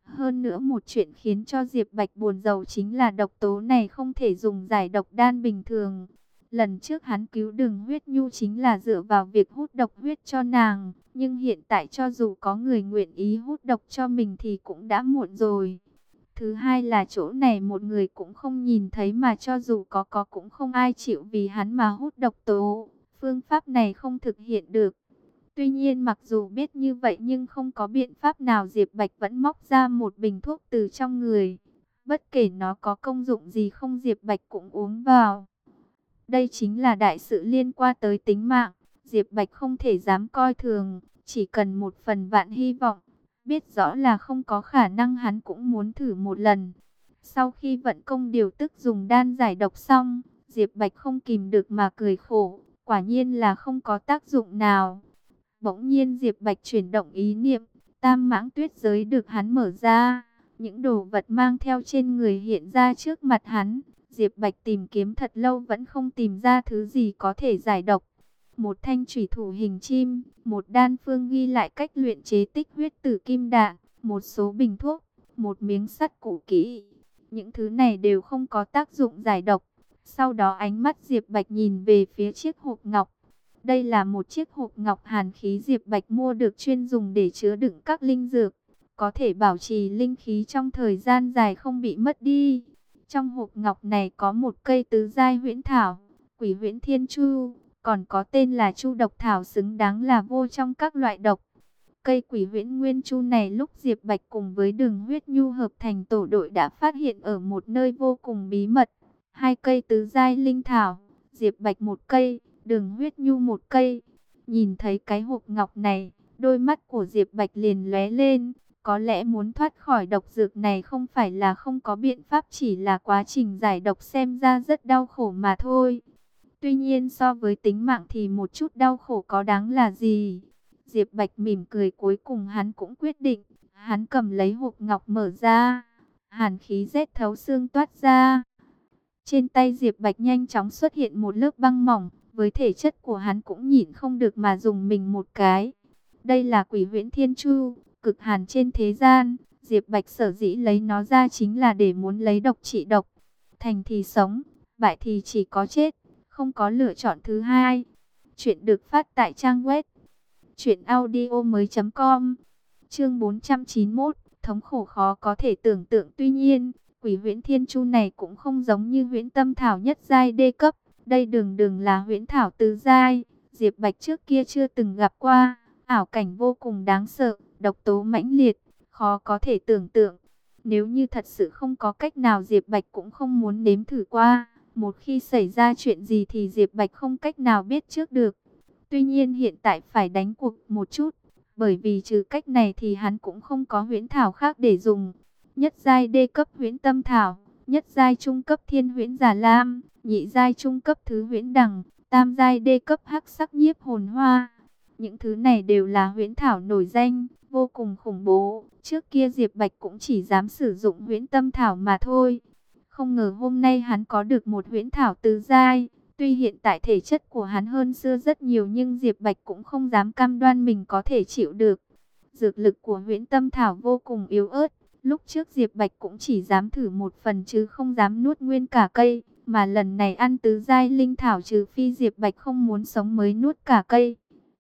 Hơn nữa một chuyện khiến cho Diệp Bạch buồn rầu chính là độc tố này không thể dùng giải độc đan bình thường. Lần trước hắn cứu Đường Huyết Nhu chính là dựa vào việc hút độc huyết cho nàng. Nhưng hiện tại cho dù có người nguyện ý hút độc cho mình thì cũng đã muộn rồi. Thứ hai là chỗ này một người cũng không nhìn thấy mà cho dù có cũng không ai chịu vì hắn mà hút độc tố. Phương pháp này không thực hiện được. Tuy nhiên mặc dù biết như vậy nhưng không có biện pháp nào, Diệp Bạch vẫn móc ra một bình thuốc từ trong người. Bất kể nó có công dụng gì không, Diệp Bạch cũng uống vào. Đây chính là đại sự liên quan tới tính mạng. Diệp Bạch không thể dám coi thường, chỉ cần một phần vạn hy vọng. Biết rõ là không có khả năng, hắn cũng muốn thử một lần. Sau khi vận công điều tức dùng đan giải độc xong, Diệp Bạch không kìm được mà cười khổ. Quả nhiên là không có tác dụng nào. Bỗng nhiên Diệp Bạch chuyển động ý niệm, tam mãng tuyết giới được hắn mở ra. Những đồ vật mang theo trên người hiện ra trước mặt hắn. Diệp Bạch tìm kiếm thật lâu vẫn không tìm ra thứ gì có thể giải độc. Một thanh chủy thủ hình chim, một đan phương ghi lại cách luyện chế tích huyết tử kim đạn, một số bình thuốc, một miếng sắt cũ kỹ. Những thứ này đều không có tác dụng giải độc. Sau đó ánh mắt Diệp Bạch nhìn về phía chiếc hộp ngọc. Đây là một chiếc hộp ngọc hàn khí Diệp Bạch mua được chuyên dùng để chứa đựng các linh dược. Có thể bảo trì linh khí trong thời gian dài không bị mất đi. Trong hộp ngọc này có một cây tứ giai huyễn thảo, Quỷ Huyễn Thiên Chu, còn có tên là Chu Độc Thảo, xứng đáng là vô trong các loại độc. Cây Quỷ Huyễn Nguyên Chu này lúc Diệp Bạch cùng với Đường Huyết Nhu hợp thành tổ đội đã phát hiện ở một nơi vô cùng bí mật. Hai cây tứ giai linh thảo, Diệp Bạch một cây, Đường Huyết Nhu một cây. Nhìn thấy cái hộp ngọc này, đôi mắt của Diệp Bạch liền lóe lên. Có lẽ muốn thoát khỏi độc dược này không phải là không có biện pháp, chỉ là quá trình giải độc xem ra rất đau khổ mà thôi. Tuy nhiên so với tính mạng thì một chút đau khổ có đáng là gì? Diệp Bạch mỉm cười, cuối cùng hắn cũng quyết định. Hắn cầm lấy hộp ngọc mở ra. Hàn khí rét thấu xương toát ra. Trên tay Diệp Bạch nhanh chóng xuất hiện một lớp băng mỏng. Với thể chất của hắn cũng nhịn không được mà dùng mình một cái. Đây là Quỷ Huyễn Thiên Chu, cực hàn trên thế gian. Diệp Bạch sở dĩ lấy nó ra chính là để muốn lấy độc trị độc. Thành thì sống, bại thì chỉ có chết, không có lựa chọn thứ hai. Chuyện được phát tại trang web truyệnaudiomoi.com. Chương 491, thống khổ khó có thể tưởng tượng. Tuy nhiên, Quỷ Huyễn Thiên Chu này cũng không giống như Huyễn Tâm Thảo nhất giai đê cấp. Đây đường đường là huyễn thảo tứ giai. Diệp Bạch trước kia chưa từng gặp qua. Ảo cảnh vô cùng đáng sợ, độc tố mãnh liệt, khó có thể tưởng tượng. Nếu như thật sự không có cách nào, Diệp Bạch cũng không muốn nếm thử qua. Một khi xảy ra chuyện gì thì Diệp Bạch không cách nào biết trước được. Tuy nhiên hiện tại phải đánh cuộc một chút. Bởi vì trừ cách này thì hắn cũng không có huyễn thảo khác để dùng. Nhất giai đê cấp huyễn tâm thảo, nhất giai trung cấp thiên huyễn giả lam, nhị giai trung cấp thứ huyễn đằng, tam giai đê cấp hắc sắc nhiếp hồn hoa. Những thứ này đều là huyễn thảo nổi danh, vô cùng khủng bố. Trước kia Diệp Bạch cũng chỉ dám sử dụng huyễn tâm thảo mà thôi. Không ngờ hôm nay hắn có được một huyễn thảo tứ giai. Tuy hiện tại thể chất của hắn hơn xưa rất nhiều nhưng Diệp Bạch cũng không dám cam đoan mình có thể chịu được. Dược lực của huyễn tâm thảo vô cùng yếu ớt. Lúc trước Diệp Bạch cũng chỉ dám thử một phần chứ không dám nuốt nguyên cả cây. Mà lần này ăn tứ giai linh thảo, trừ phi Diệp Bạch không muốn sống mới nuốt cả cây.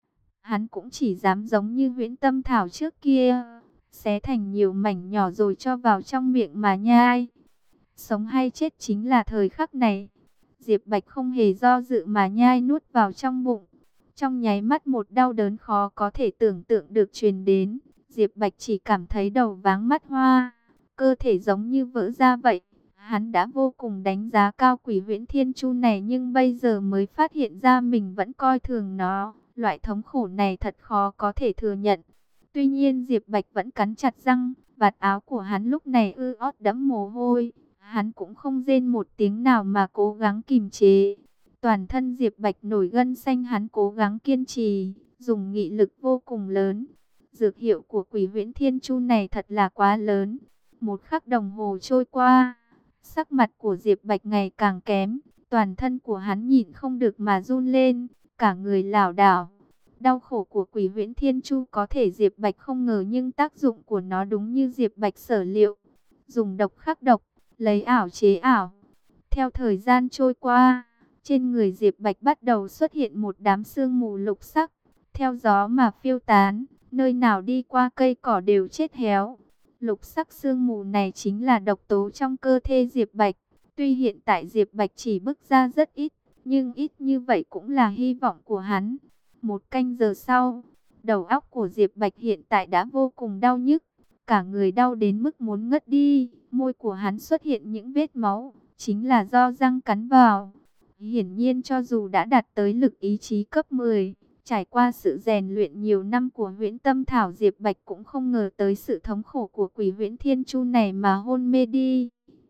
Hắn cũng chỉ dám giống như huyễn tâm thảo trước kia, xé thành nhiều mảnh nhỏ rồi cho vào trong miệng mà nhai. Sống hay chết chính là thời khắc này. Diệp Bạch không hề do dự mà nhai nuốt vào trong bụng. Trong nháy mắt một đau đớn khó có thể tưởng tượng được truyền đến. Diệp Bạch chỉ cảm thấy đầu váng mắt hoa, cơ thể giống như vỡ ra vậy. Hắn đã vô cùng đánh giá cao Quỷ Huyễn Thiên Chu này nhưng bây giờ mới phát hiện ra mình vẫn coi thường nó. Loại thống khổ này thật khó có thể thừa nhận. Tuy nhiên Diệp Bạch vẫn cắn chặt răng, vạt áo của hắn lúc này ư ót đẫm mồ hôi. Hắn cũng không rên một tiếng nào mà cố gắng kìm chế. Toàn thân Diệp Bạch nổi gân xanh, hắn cố gắng kiên trì, dùng nghị lực vô cùng lớn. Dược hiệu của Quỷ Huyễn Thiên Chu này thật là quá lớn. Một khắc đồng hồ trôi qua, sắc mặt của Diệp Bạch ngày càng kém. Toàn thân của hắn nhịn không được mà run lên, cả người lảo đảo. đau khổ của Quỷ Huyễn Thiên Chu có thể Diệp Bạch không ngờ, nhưng tác dụng của nó đúng như Diệp Bạch sở liệu. Dùng độc khắc độc, lấy ảo chế ảo. Theo thời gian trôi qua, trên người Diệp Bạch bắt đầu xuất hiện một đám sương mù lục sắc, theo gió mà phiêu tán, nơi nào đi qua cây cỏ đều chết héo. Lục sắc sương mù này chính là độc tố trong cơ thể Diệp Bạch. Tuy hiện tại Diệp Bạch chỉ bức ra rất ít, nhưng ít như vậy cũng là hy vọng của hắn. Một canh giờ sau, đầu óc của Diệp Bạch hiện tại đã vô cùng đau nhức. Cả người đau đến mức muốn ngất đi, môi của hắn xuất hiện những vết máu, chính là do răng cắn vào. Hiển nhiên cho dù đã đạt tới lực ý chí cấp 10, trải qua sự rèn luyện nhiều năm của Huyễn Tâm Thảo, Diệp Bạch cũng không ngờ tới sự thống khổ của Quỷ Huyễn Thiên Chu này mà hôn mê đi.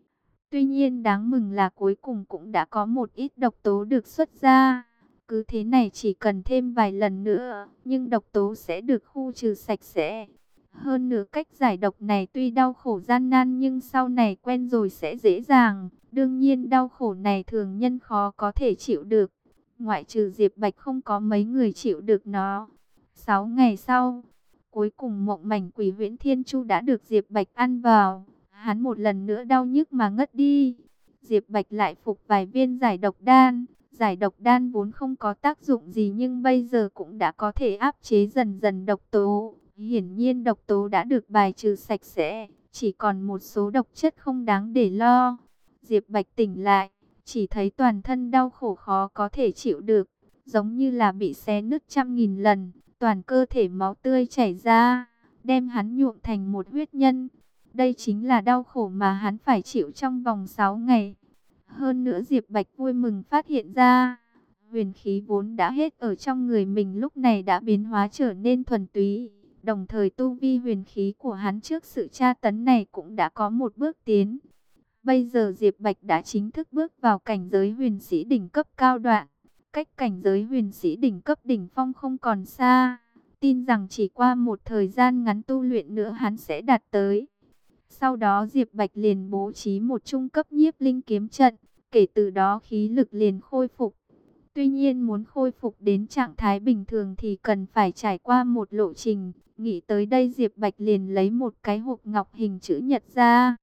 Tuy nhiên đáng mừng là cuối cùng cũng đã có một ít độc tố được xuất ra. Cứ thế này chỉ cần thêm vài lần nữa, nhưng độc tố sẽ được khu trừ sạch sẽ. Hơn nữa cách giải độc này tuy đau khổ gian nan nhưng sau này quen rồi sẽ dễ dàng. Đương nhiên đau khổ này thường nhân khó có thể chịu được. Ngoại trừ Diệp Bạch không có mấy người chịu được nó. 6 ngày sau, cuối cùng mộng mảnh Quỷ Huyễn Thiên Chu đã được Diệp Bạch ăn vào. Hắn một lần nữa đau nhức mà ngất đi. Diệp Bạch lại phục vài viên giải độc đan. Giải độc đan vốn không có tác dụng gì nhưng bây giờ cũng đã có thể áp chế dần dần độc tố. Hiển nhiên độc tố đã được bài trừ sạch sẽ, chỉ còn một số độc chất không đáng để lo. Diệp Bạch tỉnh lại, chỉ thấy toàn thân đau khổ khó có thể chịu được, giống như là bị xé nứt trăm nghìn lần, toàn cơ thể máu tươi chảy ra, đem hắn nhuộm thành một huyết nhân. Đây chính là đau khổ mà hắn phải chịu trong vòng 6 ngày. Hơn nữa Diệp Bạch vui mừng phát hiện ra, huyền khí vốn đã hết ở trong người mình lúc này đã biến hóa trở nên thuần túy. Đồng thời tu vi huyền khí của hắn trước sự tra tấn này cũng đã có một bước tiến. Bây giờ Diệp Bạch đã chính thức bước vào cảnh giới huyền sĩ đỉnh cấp cao đoạn. Cách cảnh giới huyền sĩ đỉnh cấp đỉnh phong không còn xa. Tin rằng chỉ qua một thời gian ngắn tu luyện nữa hắn sẽ đạt tới. Sau đó Diệp Bạch liền bố trí một trung cấp nhiếp linh kiếm trận. Kể từ đó khí lực liền khôi phục. Tuy nhiên muốn khôi phục đến trạng thái bình thường thì cần phải trải qua một lộ trình. Nghĩ tới đây Diệp Bạch liền lấy một cái hộp ngọc hình chữ nhật ra.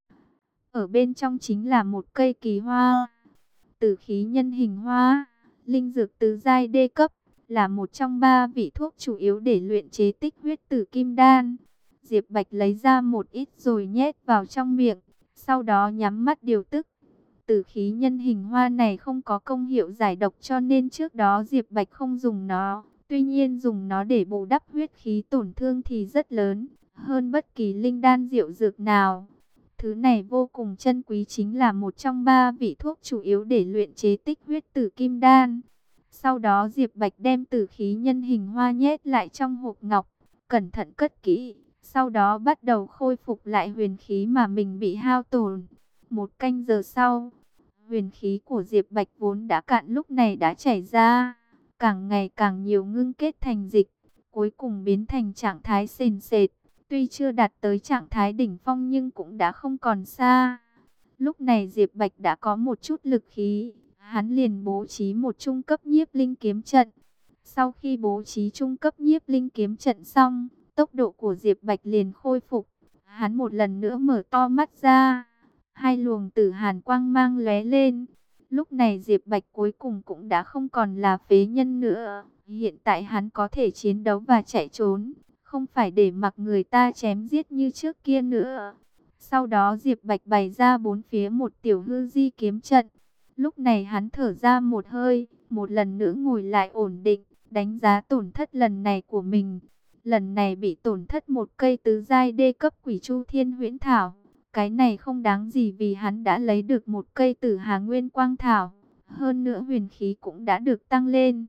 Ở bên trong chính là một cây kỳ hoa. Tử khí nhân hình hoa, linh dược tứ giai đê cấp, là một trong 3 vị thuốc chủ yếu để luyện chế tích huyết tử kim đan. Diệp Bạch lấy ra một ít rồi nhét vào trong miệng, sau đó nhắm mắt điều tức. Tử khí nhân hình hoa này không có công hiệu giải độc cho nên trước đó Diệp Bạch không dùng nó. Tuy nhiên dùng nó để bù đắp huyết khí tổn thương thì rất lớn, hơn bất kỳ linh đan diệu dược nào. Thứ này vô cùng chân quý, chính là một trong 3 vị thuốc chủ yếu để luyện chế tích huyết tử kim đan. Sau đó Diệp Bạch đem tử khí nhân hình hoa nhét lại trong hộp ngọc, cẩn thận cất kỹ. Sau đó bắt đầu khôi phục lại huyền khí mà mình bị hao tổn. Một canh giờ sau, huyền khí của Diệp Bạch vốn đã cạn lúc này đã chảy ra, càng ngày càng nhiều ngưng kết thành dịch, cuối cùng biến thành trạng thái sền sệt. Tuy chưa đạt tới trạng thái đỉnh phong nhưng cũng đã không còn xa. Lúc này Diệp Bạch đã có một chút lực khí, hắn liền bố trí một trung cấp nhiếp linh kiếm trận. Sau khi bố trí trung cấp nhiếp linh kiếm trận xong, tốc độ của Diệp Bạch liền khôi phục. Hắn một lần nữa mở to mắt ra, hai luồng tử hàn quang mang lóe lên. Lúc này Diệp Bạch cuối cùng cũng đã không còn là phế nhân nữa. Hiện tại hắn có thể chiến đấu và chạy trốn, không phải để mặc người ta chém giết như trước kia nữa. Sau đó Diệp Bạch bày ra bốn phía một tiểu hư di kiếm trận. Lúc này hắn thở ra một hơi, một lần nữa ngồi lại ổn định, đánh giá tổn thất lần này của mình. Lần này bị tổn thất một cây tứ giai đê cấp Quỷ Chu Thiên Huyễn Thảo. Cái này không đáng gì vì hắn đã lấy được một cây Tử Hà Nguyên Quang Thảo. Hơn nữa huyền khí cũng đã được tăng lên.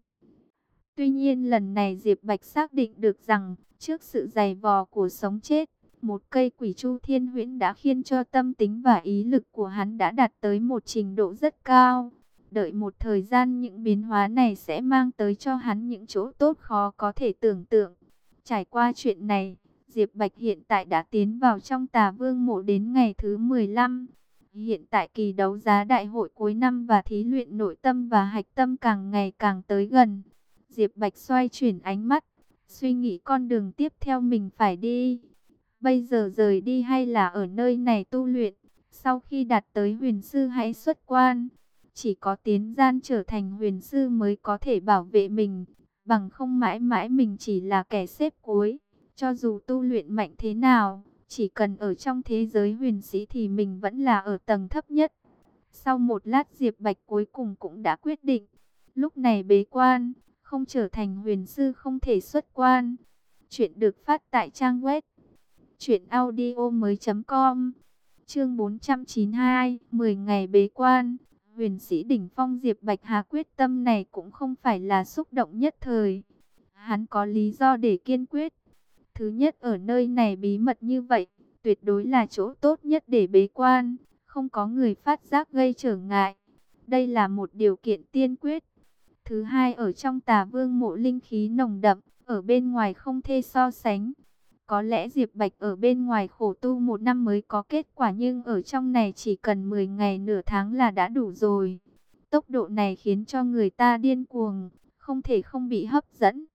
Tuy nhiên lần này Diệp Bạch xác định được rằng, trước sự dày vò của sống chết, một cây Quỷ Chu Thiên Huyễn đã khiến cho tâm tính và ý lực của hắn đã đạt tới một trình độ rất cao. Đợi một thời gian những biến hóa này sẽ mang tới cho hắn những chỗ tốt khó có thể tưởng tượng. Trải qua chuyện này, Diệp Bạch hiện tại đã tiến vào trong Tà Vương mộ đến ngày thứ 15. Hiện tại kỳ đấu giá đại hội cuối năm và thí luyện nội tâm và hạch tâm càng ngày càng tới gần. Diệp Bạch xoay chuyển ánh mắt, suy nghĩ con đường tiếp theo mình phải đi. Bây giờ rời đi hay là ở nơi này tu luyện? Sau khi đạt tới huyền sư hãy xuất quan. Chỉ có tiến gian trở thành huyền sư mới có thể bảo vệ mình. Bằng không mãi mãi mình chỉ là kẻ xếp cuối. Cho dù tu luyện mạnh thế nào, chỉ cần ở trong thế giới huyền sĩ thì mình vẫn là ở tầng thấp nhất. Sau một lát Diệp Bạch cuối cùng cũng đã quyết định. Lúc này bế quan, không trở thành huyền sư không thể xuất quan. Chuyện được phát tại trang web truyệnaudiomoi.com. Chương 492, 10 ngày bế quan. Huyền sĩ đỉnh phong Diệp Bạch Hà quyết tâm này cũng không phải là xúc động nhất thời. Hắn có lý do để kiên quyết. Thứ nhất, ở nơi này bí mật như vậy, tuyệt đối là chỗ tốt nhất để bế quan, không có người phát giác gây trở ngại. Đây là một điều kiện tiên quyết. Thứ hai, ở trong Tà Vương mộ linh khí nồng đậm, ở bên ngoài không thể so sánh. Có lẽ Diệp Bạch ở bên ngoài khổ tu 1 năm mới có kết quả, nhưng ở trong này chỉ cần 10 ngày nửa tháng là đã đủ rồi. Tốc độ này khiến cho người ta điên cuồng, không thể không bị hấp dẫn.